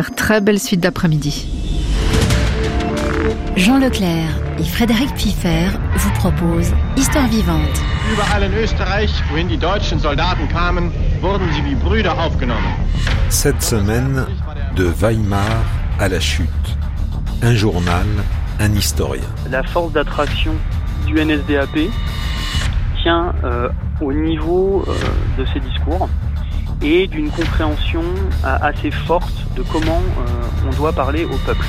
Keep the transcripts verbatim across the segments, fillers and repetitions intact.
Leclerc, très belle suite d'après-midi. Jean Leclerc et Frédéric Pfiffer vous proposent Histoire vivante. Überall in Österreich, wohin die deutschen Soldaten kamen, wurden sie wie Brüder aufgenommen. Cette semaine, de Weimar à la chute. Un journal, un historien. La force d'attraction du N S D A P tient euh, au niveau euh, de ses discours et d'une compréhension euh, assez forte de comment euh, on doit parler au peuple.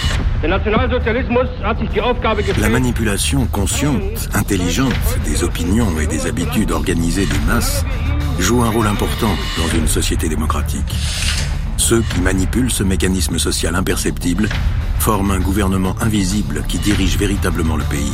La manipulation consciente, intelligente des opinions et des habitudes organisées des masses joue un rôle important dans une société démocratique. Ceux qui manipulent ce mécanisme social imperceptible forment un gouvernement invisible qui dirige véritablement le pays.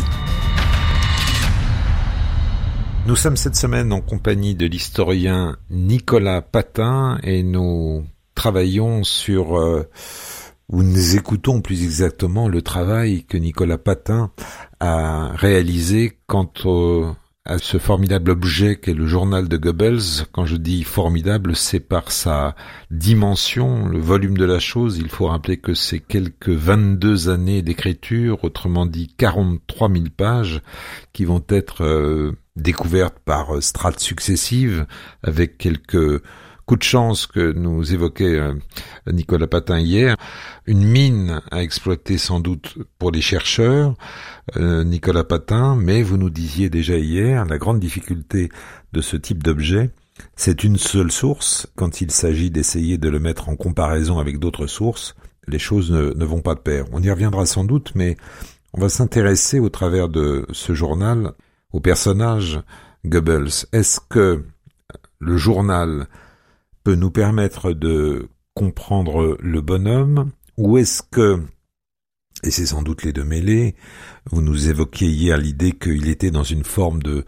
Nous sommes cette semaine en compagnie de l'historien Nicolas Patin et nous travaillons sur, euh, ou nous écoutons plus exactement le travail que Nicolas Patin a réalisé quant au, à ce formidable objet qu'est le journal de Goebbels. Quand je dis formidable, c'est par sa dimension, le volume de la chose. Il faut rappeler que c'est quelques vingt-deux années d'écriture, autrement dit quarante-trois mille pages, qui vont être euh, découvertes par strates successives, avec quelques coups de chance que nous évoquait euh, Nicolas Patin hier. Une mine à exploiter sans doute pour les chercheurs, euh, Nicolas Patin, mais vous nous disiez déjà hier, la grande difficulté de ce type d'objet, c'est une seule source. Quand il s'agit d'essayer de le mettre en comparaison avec d'autres sources, les choses ne, ne vont pas de pair. On y reviendra sans doute, mais on va s'intéresser au travers de ce journal au personnage Goebbels. Est-ce que le journal peut nous permettre de comprendre le bonhomme, ou est-ce que, et c'est sans doute les deux mêlés, vous nous évoquiez hier l'idée qu'il était dans une forme de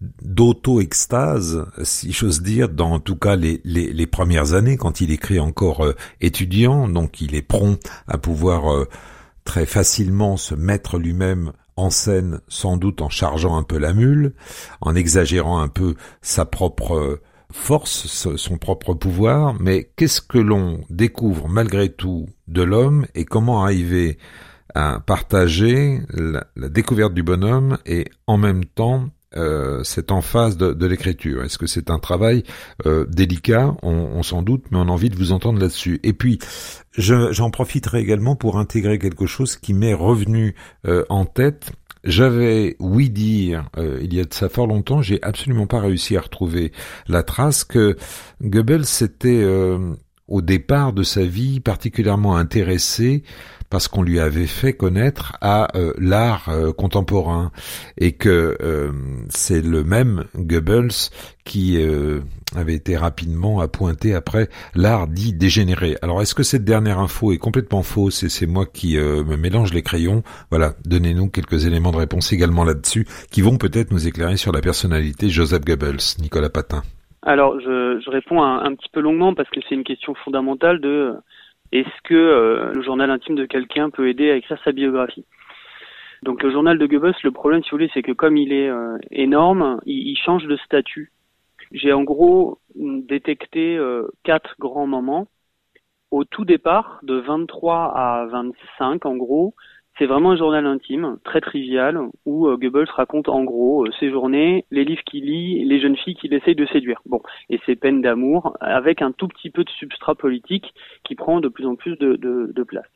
d'auto-extase, si j'ose dire, dans en tout cas les, les, les premières années, quand il écrit encore euh, étudiant, donc il est prompt à pouvoir euh, très facilement se mettre lui-même en scène, sans doute en chargeant un peu la mule, en exagérant un peu sa propre euh, force, son propre pouvoir, mais qu'est-ce que l'on découvre malgré tout de l'homme et comment arriver à partager la, la découverte du bonhomme et en même temps euh, cette emphase de, de l'écriture. Est-ce que c'est un travail euh, délicat? On, on s'en doute, mais on a envie de vous entendre là-dessus. Et puis, je, j'en profiterai également pour intégrer quelque chose qui m'est revenu euh, en tête. J'avais ouï dire, euh, il y a de ça fort longtemps, j'ai absolument pas réussi à retrouver la trace, que Goebbels s'était, euh, au départ de sa vie, particulièrement intéressé parce qu'on lui avait fait connaître à euh, l'art euh, contemporain, et que euh, c'est le même Goebbels qui euh, avait été rapidement appointé après l'art dit dégénéré. Alors est-ce que cette dernière info est complètement fausse et c'est moi qui euh, me mélange les crayons? Voilà, donnez-nous quelques éléments de réponse également là-dessus qui vont peut-être nous éclairer sur la personnalité Joseph Goebbels. Nicolas Patin. Alors je, je réponds un, un petit peu longuement parce que c'est une question fondamentale de est-ce que euh, le journal intime de quelqu'un peut aider à écrire sa biographie? Donc le journal de Goebbels, le problème si vous voulez, c'est que comme il est euh, énorme, il, il change de statut. J'ai en gros détecté euh, quatre grands moments. Au tout départ, de vingt-trois à vingt-cinq en gros, c'est vraiment un journal intime, très trivial, où euh, Goebbels raconte en gros euh, ses journées, les livres qu'il lit, les jeunes filles qu'il essaye de séduire. Bon, et ses peines d'amour, avec un tout petit peu de substrat politique qui prend de plus en plus de, de, de place.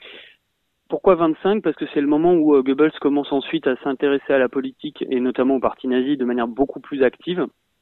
Pourquoi vingt-cinq? Parce que c'est le moment où euh, Goebbels commence ensuite à s'intéresser à la politique, et notamment au parti nazi, de manière beaucoup plus active.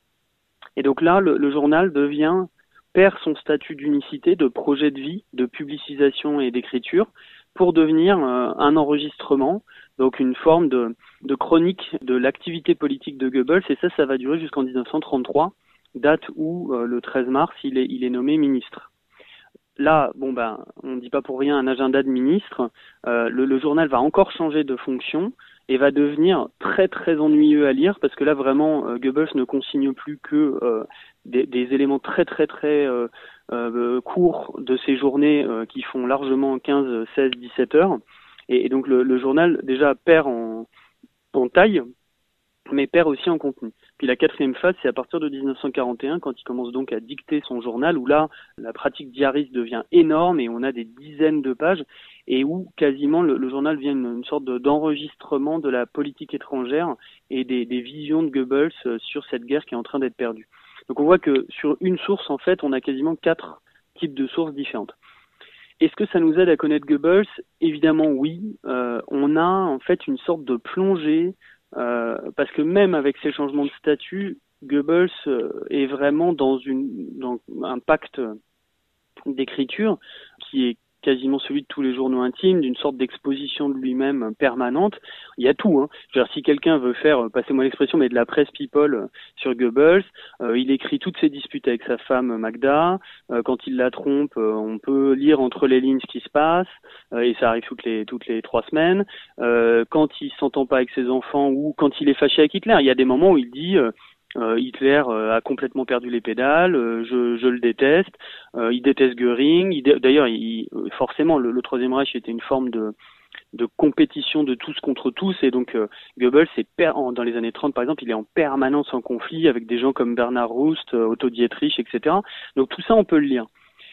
Et donc là, le, le journal devient, perd son statut d'unicité, de projet de vie, de publicisation et d'écriture, pour devenir euh, un enregistrement, donc une forme de, de chronique de l'activité politique de Goebbels, et ça, ça va durer jusqu'en dix-neuf cent trente-trois, date où, euh, le treize mars, il est, il est nommé ministre. Là, bon ben, on ne dit pas pour rien un agenda de ministre, euh, le, le journal va encore changer de fonction, et va devenir très très ennuyeux à lire, parce que là vraiment euh, Goebbels ne consigne plus que euh, des, des éléments très très très euh, euh, courts de ses journées euh, qui font largement quinze, seize, dix-sept heures, et, et donc le, le journal déjà perd en, en taille, mais perd aussi en contenu. Puis la quatrième phase, c'est à partir de dix-neuf cent quarante et un, quand il commence donc à dicter son journal, où là, la pratique diariste devient énorme et on a des dizaines de pages, et où quasiment le, le journal devient une, une sorte de, d'enregistrement de la politique étrangère et des, des visions de Goebbels sur cette guerre qui est en train d'être perdue. Donc on voit que sur une source, en fait, on a quasiment quatre types de sources différentes. Est-ce que ça nous aide à connaître Goebbels ? Évidemment oui. Euh, on a en fait une sorte de plongée, euh, parce que même avec ces changements de statut, Goebbels euh, est vraiment dans, une, dans un pacte d'écriture qui est quasiment celui de tous les journaux intimes, d'une sorte d'exposition de lui-même permanente. Il y a tout, hein. Je veux dire, si quelqu'un veut faire, passez-moi l'expression, mais de la presse people sur Goebbels, euh, il écrit toutes ses disputes avec sa femme Magda. Euh, quand il la trompe, euh, on peut lire entre les lignes ce qui se passe, euh, et ça arrive toutes les toutes les trois semaines. Euh, quand il s'entend pas avec ses enfants ou quand il est fâché avec Hitler, il y a des moments où il dit euh, Euh, Hitler euh, a complètement perdu les pédales, euh, je, je le déteste, euh, il déteste Göring, il dé- d'ailleurs il, forcément le, le Troisième Reich était une forme de, de compétition de tous contre tous, et donc euh, Goebbels est per- en, dans les années trente par exemple, il est en permanence en conflit avec des gens comme Bernard Rust, euh, Otto Dietrich, et cetera. Donc tout ça on peut le lire.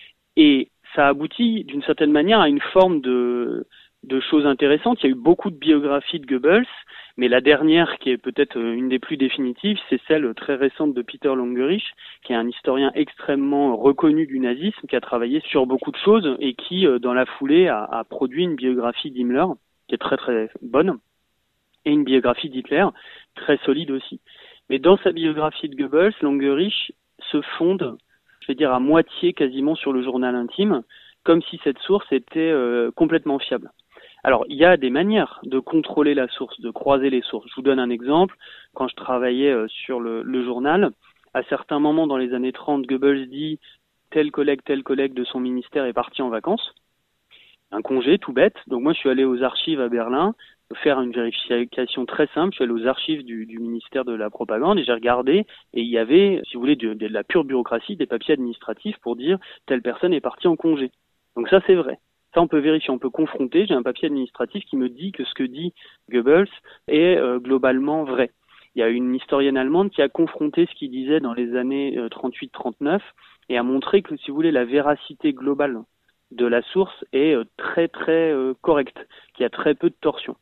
Et ça aboutit d'une certaine manière à une forme de, de choses intéressantes. Il y a eu beaucoup de biographies de Goebbels, mais la dernière, qui est peut-être une des plus définitives, c'est celle très récente de Peter Longerich, qui est un historien extrêmement reconnu du nazisme, qui a travaillé sur beaucoup de choses et qui, dans la foulée, a, a produit une biographie d'Himmler, qui est très très bonne, et une biographie d'Hitler, très solide aussi. Mais dans sa biographie de Goebbels, Longerich se fonde, je vais dire à moitié quasiment sur le journal intime, comme si cette source était euh, complètement fiable. Alors, il y a des manières de contrôler la source, de croiser les sources. Je vous donne un exemple. Quand je travaillais euh, sur le, le journal, à certains moments dans les années trente, Goebbels dit tel collègue, tel collègue de son ministère est parti en vacances. Un congé tout bête. Donc moi, je suis allé aux archives à Berlin faire une vérification très simple. Je suis allé aux archives du, du ministère de la propagande et j'ai regardé et il y avait, si vous voulez, de, de la pure bureaucratie, des papiers administratifs pour dire telle personne est partie en congé. Donc ça, c'est vrai. Ça, on peut vérifier, on peut confronter. J'ai un papier administratif qui me dit que ce que dit Goebbels est euh, globalement vrai. Il y a une historienne allemande qui a confronté ce qu'il disait dans les années euh, trente-huit trente-neuf et a montré que, si vous voulez, la véracité globale de la source est euh, très très euh, correcte, qu'il y a très peu de torsions.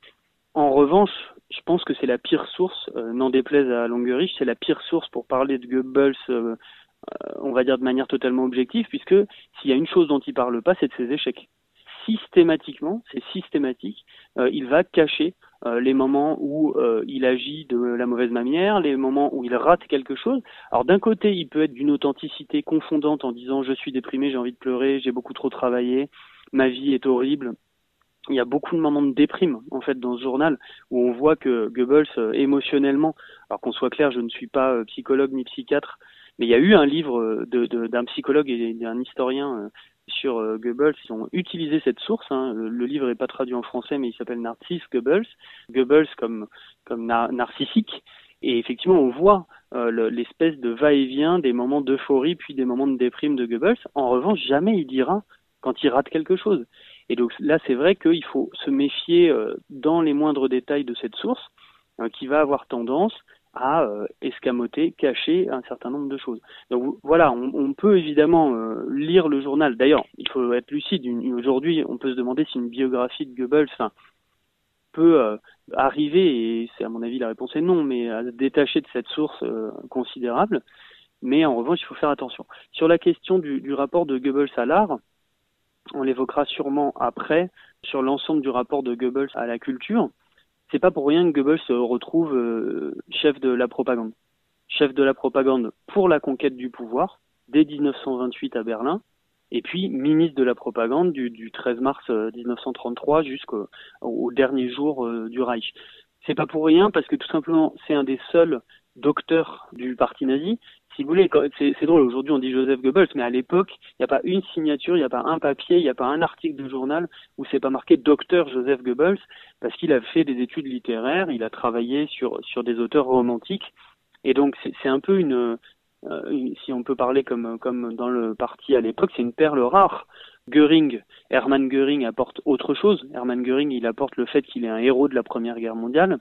En revanche, je pense que c'est la pire source, euh, n'en déplaise à Longerich, c'est la pire source pour parler de Goebbels, euh, euh, on va dire de manière totalement objective, puisque s'il y a une chose dont il parle pas, c'est de ses échecs. Systématiquement, c'est systématique, euh, il va cacher euh, les moments où euh, il agit de la mauvaise manière, les moments où il rate quelque chose. Alors d'un côté, il peut être d'une authenticité confondante en disant « je suis déprimé, j'ai envie de pleurer, j'ai beaucoup trop travaillé, ma vie est horrible ». Il y a beaucoup de moments de déprime, en fait, dans ce journal, où on voit que Goebbels, euh, émotionnellement, alors qu'on soit clair, je ne suis pas euh, psychologue ni psychiatre, mais il y a eu un livre de, de, d'un psychologue et d'un historien euh, sur euh, Goebbels. Ils ont utilisé cette source, hein. Le, le livre n'est pas traduit en français, mais il s'appelle Narcisse Goebbels, Goebbels comme, comme nar- narcissique, et effectivement, on voit euh, le, l'espèce de va-et-vient des moments d'euphorie puis des moments de déprime de Goebbels. En revanche, jamais il dira quand il rate quelque chose. Et donc là, c'est vrai qu'il faut se méfier euh, dans les moindres détails de cette source, euh, qui va avoir tendance à euh, escamoter, cacher un certain nombre de choses. Donc voilà, on, on peut évidemment euh, lire le journal. D'ailleurs, il faut être lucide. Une, aujourd'hui, on peut se demander si une biographie de Goebbels enfin, peut euh, arriver, et c'est à mon avis la réponse est non, mais à se détacher de cette source euh, considérable. Mais en revanche, il faut faire attention. Sur la question du, du rapport de Goebbels à l'art, on l'évoquera sûrement après, sur l'ensemble du rapport de Goebbels à la culture. C'est pas pour rien que Goebbels se retrouve euh, chef de la propagande. Chef de la propagande pour la conquête du pouvoir, dès dix-neuf cent vingt-huit à Berlin, et puis ministre de la propagande du, du treize mars dix-neuf cent trente-trois jusqu'au au dernier jour euh, du Reich. C'est pas pour rien parce que tout simplement, c'est un des seuls docteurs du parti nazi. Si vous voulez, c'est, c'est drôle, aujourd'hui on dit Joseph Goebbels, mais à l'époque, il n'y a pas une signature, il n'y a pas un papier, il n'y a pas un article de journal où c'est pas marqué docteur Joseph Goebbels, parce qu'il a fait des études littéraires, il a travaillé sur sur des auteurs romantiques, et donc c'est, c'est un peu une, euh, une, si on peut parler comme comme dans le parti à l'époque, c'est une perle rare. Göring, Hermann Göring apporte autre chose. Hermann Göring, il apporte le fait qu'il est un héros de la Première Guerre mondiale.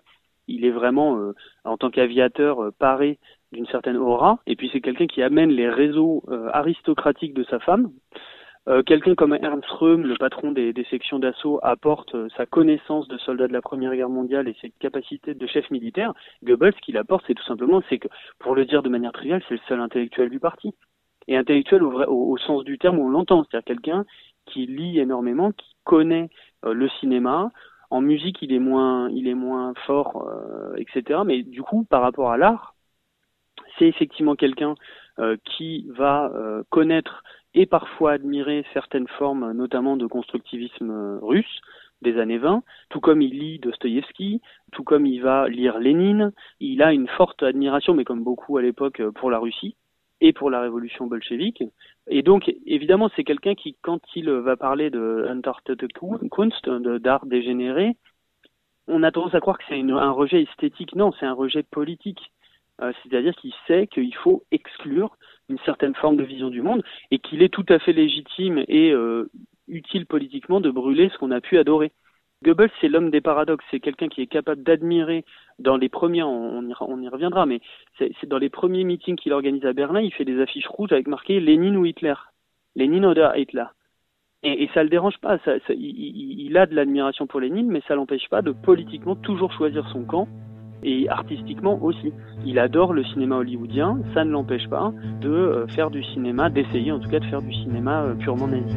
il est vraiment, euh, en tant qu'aviateur, euh, paré d'une certaine aura. Et puis c'est quelqu'un qui amène les réseaux euh, aristocratiques de sa femme. Euh, quelqu'un comme Ernst Röhm, le patron des, des sections d'assaut, apporte euh, sa connaissance de soldats de la Première Guerre mondiale et ses capacités de chef militaire. Goebbels, ce qu'il apporte, c'est tout simplement, c'est que, pour le dire de manière triviale, c'est le seul intellectuel du parti. Et intellectuel au, vrai, au, au sens du terme où on l'entend, c'est-à-dire quelqu'un qui lit énormément, qui connaît euh, le cinéma. En musique, il est moins, il est moins fort, euh, et cetera. Mais du coup, par rapport à l'art, c'est effectivement quelqu'un euh, qui va euh, connaître et parfois admirer certaines formes, notamment de constructivisme russe des années vingt, tout comme il lit Dostoïevski, tout comme il va lire Lénine. Il a une forte admiration, mais comme beaucoup à l'époque, pour la Russie et pour la révolution bolchevique. Et donc, évidemment, c'est quelqu'un qui, quand il va parler de Entartete Kunst, d'art dégénéré, on a tendance à croire que c'est une, un rejet esthétique. Non, c'est un rejet politique. Euh, c'est-à-dire qu'il sait qu'il faut exclure une certaine forme de vision du monde et qu'il est tout à fait légitime et euh, utile politiquement de brûler ce qu'on a pu adorer. Goebbels, c'est l'homme des paradoxes, c'est quelqu'un qui est capable d'admirer dans les premiers, on y, on y reviendra, mais c'est, c'est dans les premiers meetings qu'il organise à Berlin, il fait des affiches rouges avec marqué Lénine ou Hitler, Lénine oder Hitler. Et, et ça le dérange pas, ça, ça, il, il a de l'admiration pour Lénine, mais ça l'empêche pas de politiquement toujours choisir son camp. Et artistiquement aussi. Il adore le cinéma hollywoodien, ça ne l'empêche pas de euh, faire du cinéma, d'essayer en tout cas de faire du cinéma euh, purement nazi.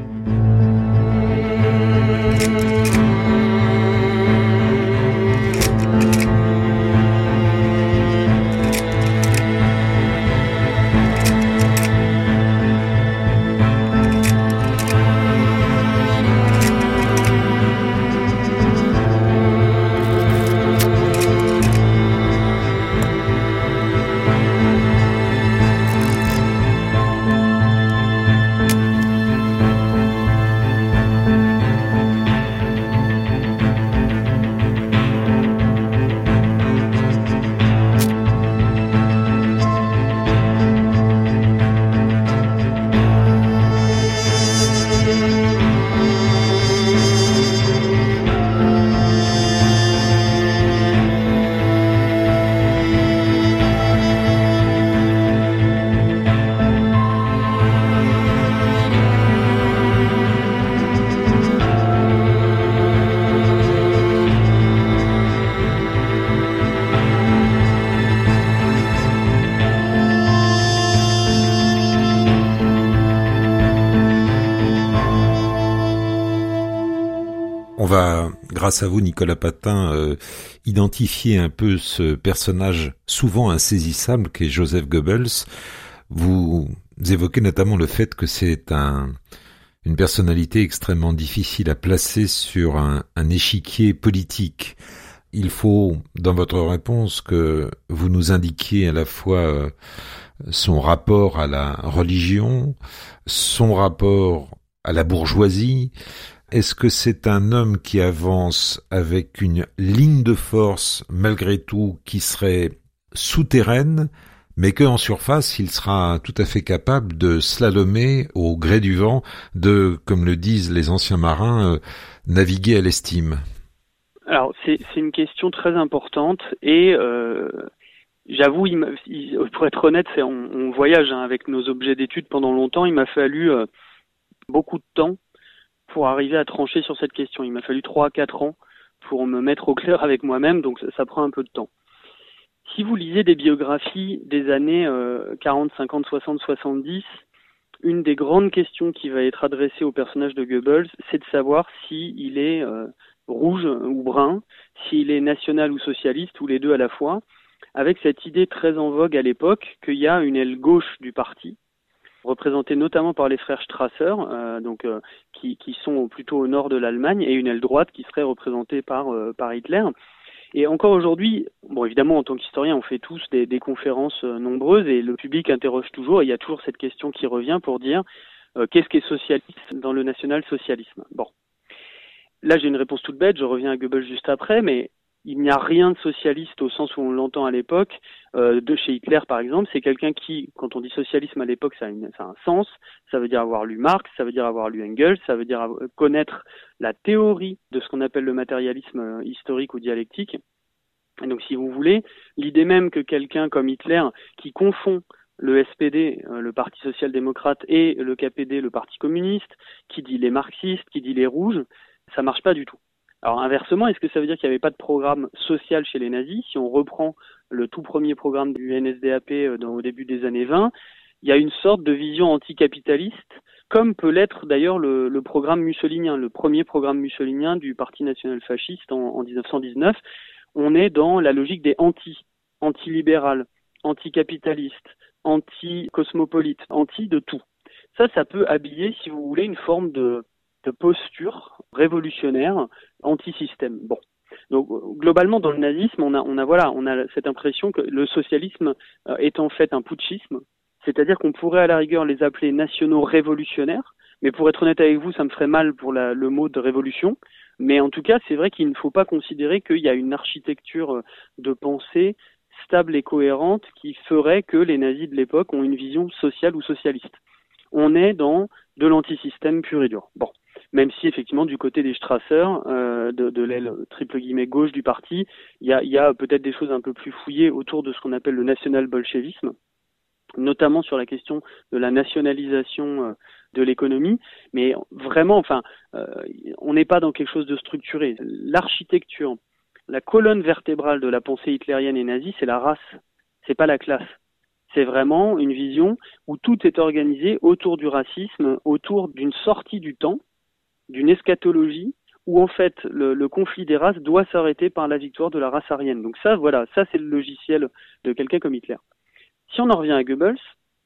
On va, grâce à vous, Nicolas Patin, euh, identifier un peu ce personnage souvent insaisissable qu'est Joseph Goebbels. Vous évoquez notamment le fait que c'est un, une personnalité extrêmement difficile à placer sur un, un échiquier politique. Il faut, dans votre réponse, que vous nous indiquiez à la fois euh, son rapport à la religion, son rapport à la bourgeoisie. Est-ce que c'est un homme qui avance avec une ligne de force, malgré tout, qui serait souterraine, mais qu'en surface, il sera tout à fait capable de slalomer au gré du vent, de, comme le disent les anciens marins, euh, naviguer à l'estime? Alors, c'est, c'est une question très importante et euh, j'avoue, il il, pour être honnête, c'est, on, on voyage hein, avec nos objets d'études pendant longtemps. Il m'a fallu euh, beaucoup de temps pour arriver à trancher sur cette question. Il m'a fallu trois à quatre ans pour me mettre au clair avec moi-même, donc ça, ça prend un peu de temps. Si vous lisez des biographies des années euh, quarante, cinquante, soixante, soixante-dix, une des grandes questions qui va être adressée au personnage de Goebbels, c'est de savoir s'il est euh, rouge ou brun, s'il est national ou socialiste, ou les deux à la fois, avec cette idée très en vogue à l'époque qu'il y a une aile gauche du parti, représentée notamment par les frères Strasser, euh, donc euh, qui, qui sont plutôt au nord de l'Allemagne, et une aile droite qui serait représentée par, euh, par Hitler. Et encore aujourd'hui, bon évidemment en tant qu'historien, on fait tous des, des conférences euh, nombreuses et le public interroge toujours, et il y a toujours cette question qui revient pour dire euh, qu'est-ce qui est socialiste dans le national-socialisme. Bon, là j'ai une réponse toute bête, je reviens à Goebbels juste après, mais il n'y a rien de socialiste au sens où on l'entend à l'époque, euh, de chez Hitler par exemple. C'est quelqu'un qui, quand on dit socialisme à l'époque, ça a, une, ça a un sens, ça veut dire avoir lu Marx, ça veut dire avoir lu Engels, ça veut dire avoir, connaître la théorie de ce qu'on appelle le matérialisme historique ou dialectique. Et donc, si vous voulez, l'idée même que quelqu'un comme Hitler, qui confond le S P D, le Parti social-démocrate, et le K P D, le Parti communiste, qui dit les marxistes, qui dit les rouges, ça marche pas du tout. Alors inversement, est-ce que ça veut dire qu'il n'y avait pas de programme social chez les nazis? Si on reprend le tout premier programme du N S D A P dans, au début des années vingt, il y a une sorte de vision anticapitaliste, comme peut l'être d'ailleurs le, le programme mussolinien, le premier programme mussolinien du Parti national-fasciste en, en dix-neuf cent dix-neuf. On est dans la logique des anti, anti-libérales, anticapitalistes, anti-cosmopolites, anti de tout. Ça, ça peut habiller, si vous voulez, une forme de, de posture révolutionnaire, anti-système. Bon. Donc, globalement, dans le nazisme, on a, on a, voilà, on a cette impression que le socialisme euh, est en fait un putschisme, c'est-à-dire qu'on pourrait à la rigueur les appeler nationaux révolutionnaires, mais pour être honnête avec vous, ça me ferait mal pour la, le mot de révolution. Mais en tout cas, c'est vrai qu'il ne faut pas considérer qu'il y a une architecture de pensée stable et cohérente qui ferait que les nazis de l'époque ont une vision sociale ou socialiste. On est dans de l'antisystème pur et dur. Bon, même si effectivement du côté des Strasser, euh, de, de l'aile triple guillemets gauche du parti, il y a, y a peut-être des choses un peu plus fouillées autour de ce qu'on appelle le national-bolchevisme, notamment sur la question de la nationalisation euh, de l'économie, mais vraiment, enfin, euh, on n'est pas dans quelque chose de structuré. L'architecture, la colonne vertébrale de la pensée hitlérienne et nazie, c'est la race, c'est pas la classe. C'est vraiment une vision où tout est organisé autour du racisme, autour d'une sortie du temps, d'une eschatologie, où en fait le, le conflit des races doit s'arrêter par la victoire de la race aryenne. Donc ça, voilà, ça c'est le logiciel de quelqu'un comme Hitler. Si on en revient à Goebbels,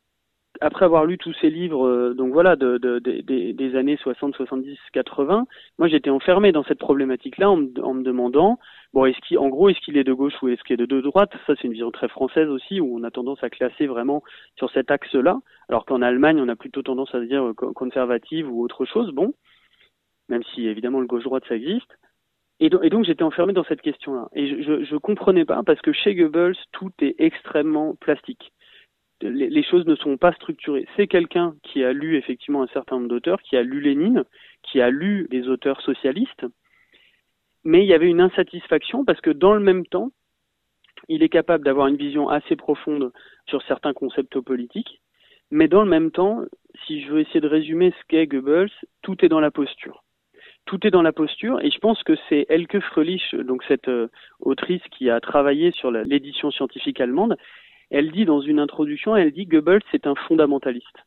après avoir lu tous ces livres, euh, donc voilà, de, de, de, de, des années soixante, soixante-dix, quatre-vingts, moi j'étais enfermé dans cette problématique-là en, en me demandant, bon, est-ce qu'il, en gros, est-ce qu'il est de gauche ou est-ce qu'il est de droite? Ça, c'est une vision très française aussi, où on a tendance à classer vraiment sur cet axe-là, alors qu'en Allemagne, on a plutôt tendance à se dire conservative ou autre chose, bon, même si évidemment le gauche-droite ça existe. Et donc, et donc j'étais enfermé dans cette question-là. Et je, je, je comprenais pas, parce que chez Goebbels, tout est extrêmement plastique. Les, les choses ne sont pas structurées. C'est quelqu'un qui a lu effectivement un certain nombre d'auteurs, qui a lu Lénine, qui a lu des auteurs socialistes, mais il y avait une insatisfaction parce que dans le même temps, il est capable d'avoir une vision assez profonde sur certains concepts politiques, mais dans le même temps, si je veux essayer de résumer ce qu'est Goebbels, tout est dans la posture. Tout est dans la posture, et je pense que c'est Elke Fröhlich, donc cette euh, autrice qui a travaillé sur la, l'édition scientifique allemande. Elle dit dans une introduction, elle dit Goebbels c'est un fondamentaliste.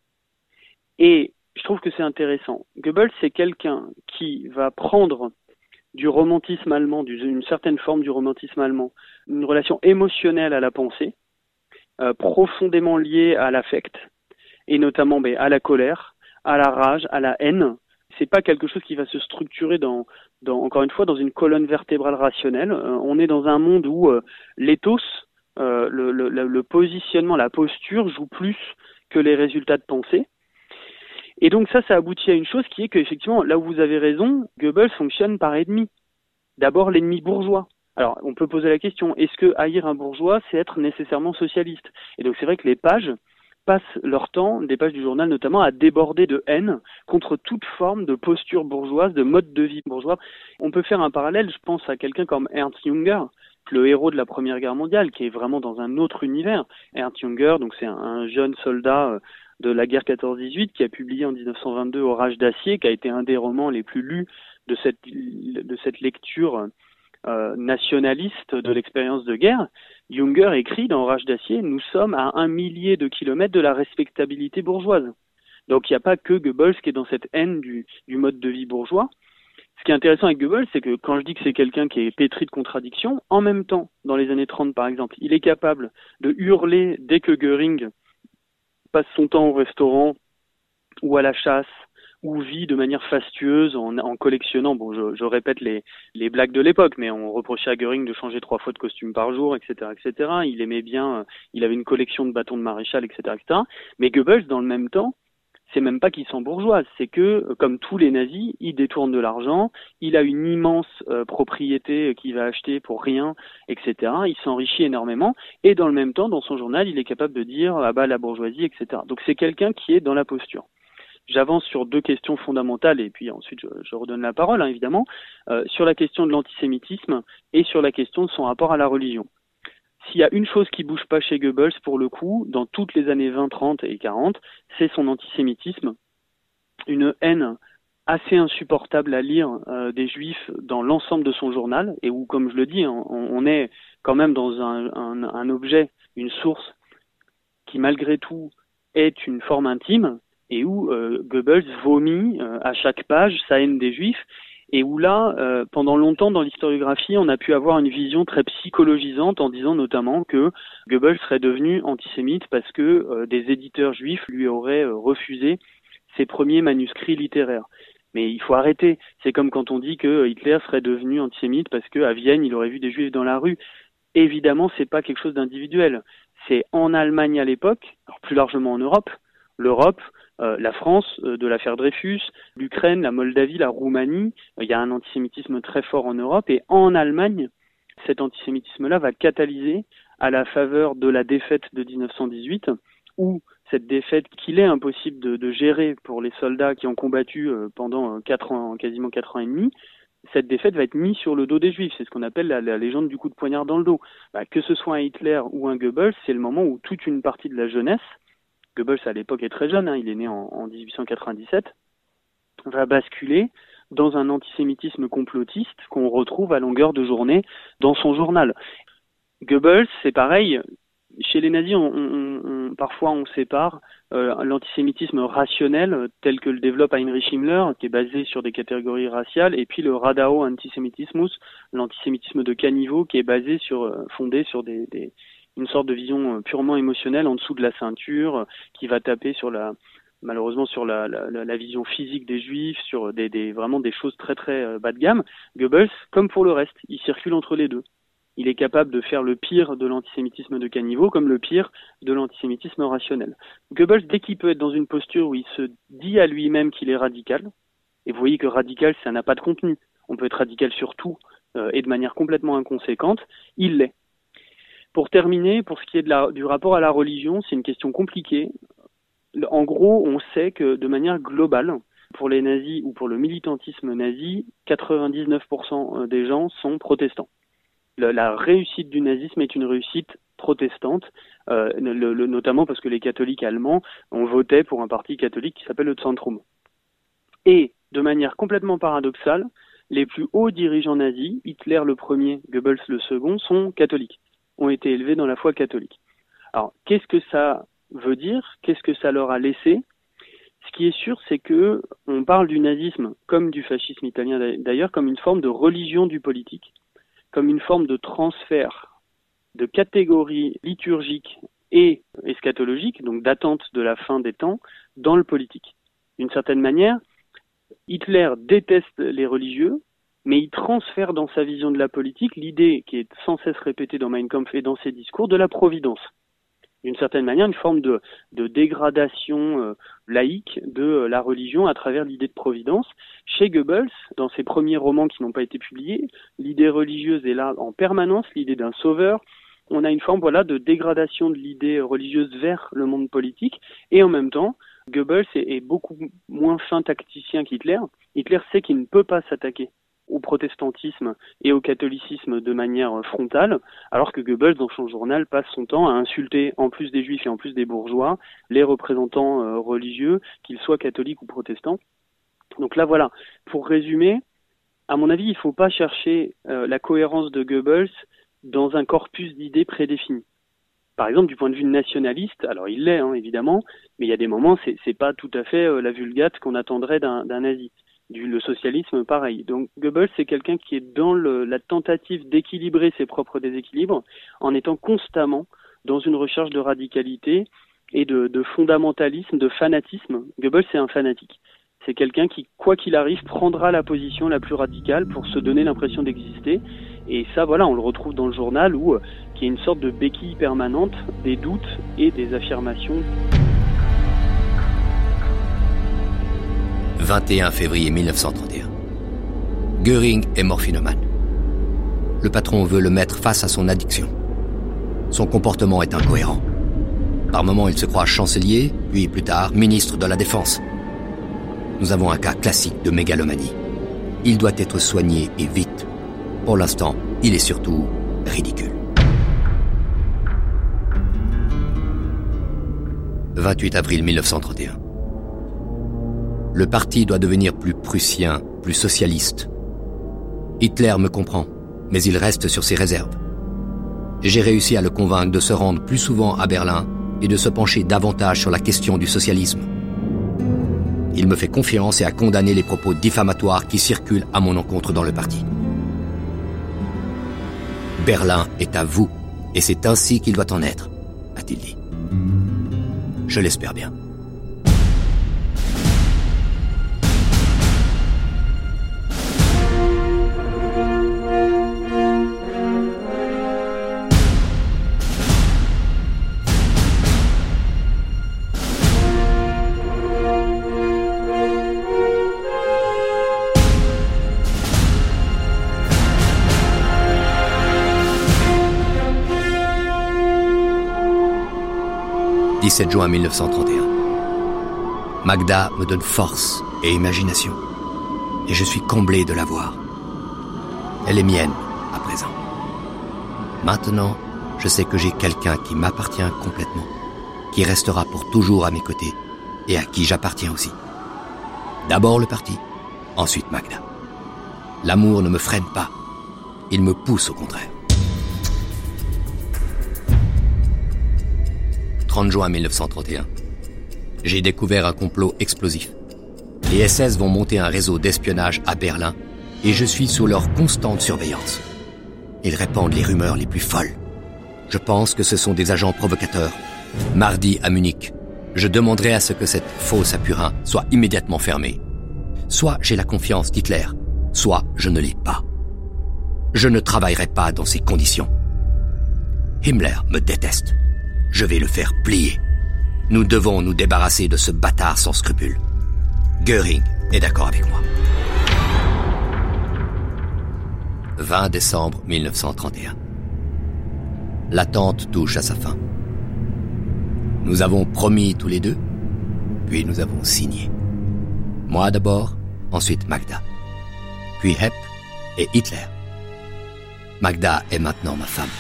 Et je trouve que c'est intéressant. Goebbels c'est quelqu'un qui va prendre du romantisme allemand, d'une certaine forme du romantisme allemand, une relation émotionnelle à la pensée, euh, profondément liée à l'affect, et notamment ben, à la colère, à la rage, à la haine. C'est pas quelque chose qui va se structurer dans, dans encore une fois, dans une colonne vertébrale rationnelle. Euh, on est dans un monde où euh, l'éthos, Euh, le, le, le positionnement, la posture joue plus que les résultats de pensée. Et donc ça, ça aboutit à une chose qui est qu'effectivement, là où vous avez raison, Goebbels fonctionne par ennemi. D'abord l'ennemi bourgeois. Alors on peut poser la question, est-ce que haïr un bourgeois, c'est être nécessairement socialiste? Et donc c'est vrai que les pages passent leur temps, des pages du journal notamment, à déborder de haine contre toute forme de posture bourgeoise, de mode de vie bourgeois. On peut faire un parallèle, je pense à quelqu'un comme Ernst Jünger, le héros de la Première Guerre mondiale, qui est vraiment dans un autre univers. Ernst Jünger, donc c'est un, un jeune soldat de la guerre quatorze dix-huit qui a publié en dix-neuf cent vingt-deux Orage d'acier, qui a été un des romans les plus lus de cette, de cette lecture euh, nationaliste de l'expérience de guerre. Jünger écrit dans Orage d'acier, nous sommes à un millier de kilomètres de la respectabilité bourgeoise. Donc il n'y a pas que Goebbels qui est dans cette haine du, du mode de vie bourgeois. Ce qui est intéressant avec Goebbels, c'est que quand je dis que c'est quelqu'un qui est pétri de contradictions, en même temps, dans les années trente par exemple, il est capable de hurler dès que Göring passe son temps au restaurant ou à la chasse ou vit de manière fastueuse en, en collectionnant, bon je, je répète les, les blagues de l'époque, mais on reprochait à Göring de changer trois fois de costume par jour, et cetera, et cetera. Il aimait bien, il avait une collection de bâtons de maréchal, et cetera, et cetera. Mais Goebbels, dans le même temps, c'est même pas qu'il s'en bourgeoise, c'est que, comme tous les nazis, il détourne de l'argent, il a une immense euh, propriété qu'il va acheter pour rien, et cetera. Il s'enrichit énormément, et dans le même temps, dans son journal, il est capable de dire « ah bah la bourgeoisie », et cetera. Donc c'est quelqu'un qui est dans la posture. j'avance sur deux questions fondamentales et puis ensuite je, je redonne la parole, hein, évidemment, euh, sur la question de l'antisémitisme et sur la question de son rapport à la religion. S'il y a une chose qui bouge pas chez Goebbels, pour le coup, dans toutes les années vingt, trente et quarante, c'est son antisémitisme, une haine assez insupportable à lire euh, des Juifs dans l'ensemble de son journal, et où, comme je le dis, on, on est quand même dans un, un, un objet, une source qui, malgré tout, est une forme intime, et où euh, Goebbels vomit euh, à chaque page sa haine des Juifs, et où là, euh, pendant longtemps dans l'historiographie, on a pu avoir une vision très psychologisante en disant notamment que Goebbels serait devenu antisémite parce que euh, des éditeurs juifs lui auraient euh, refusé ses premiers manuscrits littéraires. Mais il faut arrêter. C'est comme quand on dit que Hitler serait devenu antisémite parce qu'à Vienne, il aurait vu des Juifs dans la rue. Évidemment, c'est pas quelque chose d'individuel. C'est en Allemagne à l'époque, alors plus largement en Europe, l'Europe, euh, la France, euh, de l'affaire Dreyfus, l'Ukraine, la Moldavie, la Roumanie. Euh, il y a un antisémitisme très fort en Europe. Et en Allemagne, cet antisémitisme-là va catalyser à la faveur de la défaite de dix-neuf cent dix-huit, où cette défaite qu'il est impossible de, de gérer pour les soldats qui ont combattu euh, pendant quatre ans, quasiment quatre ans et demi, cette défaite va être mise sur le dos des Juifs. C'est ce qu'on appelle la, la légende du coup de poignard dans le dos. Bah, que ce soit un Hitler ou un Goebbels, c'est le moment où toute une partie de la jeunesse, Goebbels à l'époque est très jeune, hein, il est né en, en dix-huit cent quatre-vingt-dix-sept, va basculer dans un antisémitisme complotiste qu'on retrouve à longueur de journée dans son journal. Goebbels, c'est pareil. Chez les nazis, on, on, on, parfois on sépare euh, l'antisémitisme rationnel tel que le développe Heinrich Himmler, qui est basé sur des catégories raciales, et puis le Radau Antisemitismus, l'antisémitisme de caniveau, qui est basé sur, euh, fondé sur des, des, une sorte de vision purement émotionnelle en dessous de la ceinture, euh, qui va taper sur la, malheureusement sur la, la, la vision physique des Juifs, sur des, des vraiment des choses très très euh, bas de gamme. Goebbels, comme pour le reste, il circule entre les deux. Il est capable de faire le pire de l'antisémitisme de caniveau comme le pire de l'antisémitisme rationnel. Goebbels, dès qu'il peut être dans une posture où il se dit à lui-même qu'il est radical, et vous voyez que radical, ça n'a pas de contenu, on peut être radical sur tout euh, et de manière complètement inconséquente, il l'est. Pour terminer, pour ce qui est de la, du rapport à la religion, c'est une question compliquée. En gros, on sait que de manière globale, pour les nazis ou pour le militantisme nazi, quatre-vingt-dix-neuf pour cent des gens sont protestants. La réussite du nazisme est une réussite protestante, euh, le, le, notamment parce que les catholiques allemands ont voté pour un parti catholique qui s'appelle le Zentrum. Et, de manière complètement paradoxale, les plus hauts dirigeants nazis, Hitler le premier, Goebbels le second, sont catholiques, ont été élevés dans la foi catholique. Alors, qu'est-ce que ça veut dire? Qu'est-ce que ça leur a laissé? Ce qui est sûr, c'est que on parle du nazisme, comme du fascisme italien d'ailleurs, comme une forme de religion du politique, comme une forme de transfert de catégories liturgiques et eschatologiques, donc d'attente de la fin des temps, dans le politique. D'une certaine manière, Hitler déteste les religieux, mais il transfère dans sa vision de la politique l'idée qui est sans cesse répétée dans Mein Kampf et dans ses discours de la providence. D'une certaine manière, une forme de, de dégradation euh, laïque de euh, la religion à travers l'idée de providence. Chez Goebbels, dans ses premiers romans qui n'ont pas été publiés, l'idée religieuse est là en permanence, l'idée d'un sauveur. On a une forme voilà, de dégradation de l'idée religieuse vers le monde politique. Et en même temps, Goebbels est, est beaucoup moins fin tacticien qu'Hitler. Hitler sait qu'il ne peut pas s'attaquer au protestantisme et au catholicisme de manière frontale, alors que Goebbels, dans son journal, passe son temps à insulter, en plus des juifs et en plus des bourgeois, les représentants euh, religieux, qu'ils soient catholiques ou protestants. Donc là, voilà. Pour résumer, à mon avis, il ne faut pas chercher euh, la cohérence de Goebbels dans un corpus d'idées prédéfinies. Par exemple, du point de vue nationaliste, alors il l'est, hein, évidemment, mais il y a des moments, c'est, c'est pas tout à fait euh, la vulgate qu'on attendrait d'un, d'un nazi. Du, le socialisme, pareil. Donc Goebbels, c'est quelqu'un qui est dans le, la tentative d'équilibrer ses propres déséquilibres en étant constamment dans une recherche de radicalité et de, de fondamentalisme, de fanatisme. Goebbels, c'est un fanatique. C'est quelqu'un qui, quoi qu'il arrive, prendra la position la plus radicale pour se donner l'impression d'exister. Et ça, voilà, on le retrouve dans le journal où, euh, qui est une sorte de béquille permanente des doutes et des affirmations. vingt et un février mille neuf cent trente et un. Göring est morphinomane. Le patron veut le mettre face à son addiction. Son comportement est incohérent. Par moments, il se croit chancelier, puis plus tard, ministre de la Défense. nous avons un cas classique de mégalomanie. Il doit être soigné et vite. Pour l'instant, il est surtout ridicule. vingt-huit avril mille neuf cent trente et un. Le parti doit devenir plus prussien, plus socialiste. Hitler me comprend, mais il reste sur ses réserves. J'ai réussi à le convaincre de se rendre plus souvent à Berlin et de se pencher davantage sur la question du socialisme. Il me fait confiance et a condamné les propos diffamatoires qui circulent à mon encontre dans le parti. Berlin est à vous, et c'est ainsi qu'il doit en être, a-t-il dit. Je l'espère bien. dix-sept juin mille neuf cent trente et un. Magda me donne force et imagination, et je suis comblé de la voir. Elle est mienne, à présent. Maintenant, je sais que j'ai quelqu'un qui m'appartient complètement, qui restera pour toujours à mes côtés, et à qui j'appartiens aussi. D'abord le parti, ensuite Magda. L'amour ne me freine pas, il me pousse au contraire. trente juin mille neuf cent trente et un. J'ai découvert un complot explosif. Les S S vont monter un réseau d'espionnage à Berlin et je suis sous leur constante surveillance. Ils répandent les rumeurs les plus folles. Je pense que ce sont des agents provocateurs. Mardi à Munich, je demanderai à ce que cette fosse à purin soit immédiatement fermée. Soit j'ai la confiance d'Hitler, soit je ne l'ai pas. Je ne travaillerai pas dans ces conditions. Himmler me déteste. Je vais le faire plier. Nous devons nous débarrasser de ce bâtard sans scrupules. Göring est d'accord avec moi. vingt décembre mille neuf cent trente et un. L'attente touche à sa fin. Nous avons promis tous les deux, puis nous avons signé. Moi d'abord, ensuite Magda. Puis Hepp et Hitler. Magda est maintenant ma femme.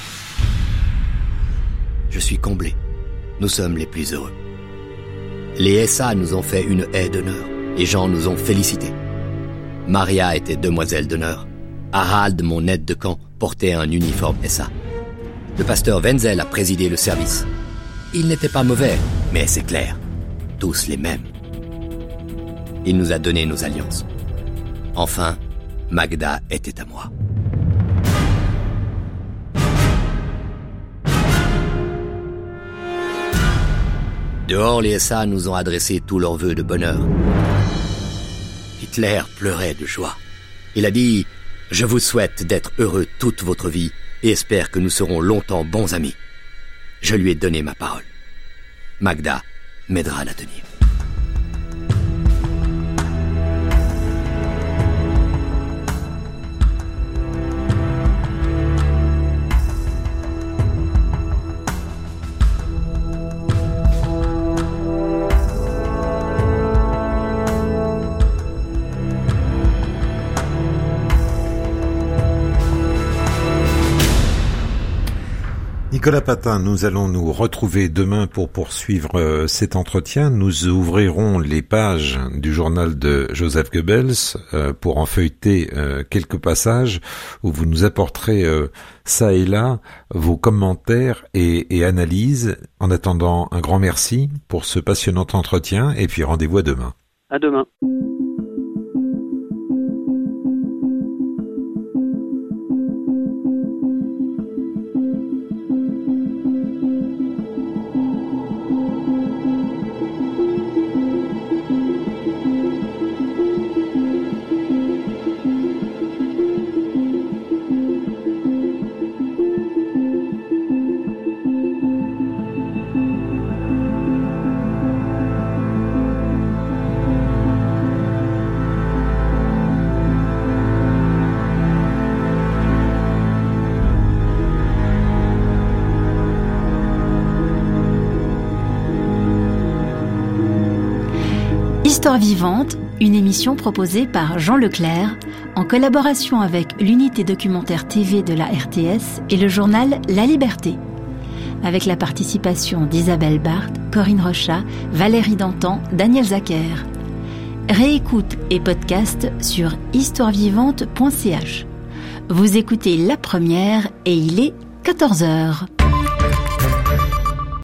Je suis comblé. Nous sommes les plus heureux. Les S A nous ont fait une haie d'honneur. Les gens nous ont félicités. Maria était demoiselle d'honneur. Harald, mon aide de camp, portait un uniforme S A. Le pasteur Wenzel a présidé le service. Il n'était pas mauvais, mais c'est clair, tous les mêmes. Il nous a donné nos alliances. Enfin, Magda était à moi. Dehors, les S A nous ont adressé tous leurs vœux de bonheur. Hitler pleurait de joie. Il a dit « Je vous souhaite d'être heureux toute votre vie et espère que nous serons longtemps bons amis. » Je lui ai donné ma parole. Magda m'aidera à la tenir. Nicolas Patin, nous allons nous retrouver demain pour poursuivre euh, cet entretien. Nous ouvrirons les pages du journal de Joseph Goebbels euh, pour en feuilleter euh, quelques passages où vous nous apporterez euh, ça et là vos commentaires et, et analyses. En attendant, un grand merci pour ce passionnant entretien et puis rendez-vous à demain. À demain. Histoire vivante, une émission proposée par Jean Leclerc en collaboration avec l'unité documentaire T V de la R T S et le journal La Liberté, avec la participation d'Isabelle Barthes, Corinne Rochat, Valérie Dantan, Daniel Zacher. Réécoute et podcast sur histoire vivante point c h. Vous écoutez La Première et il est quatorze heures.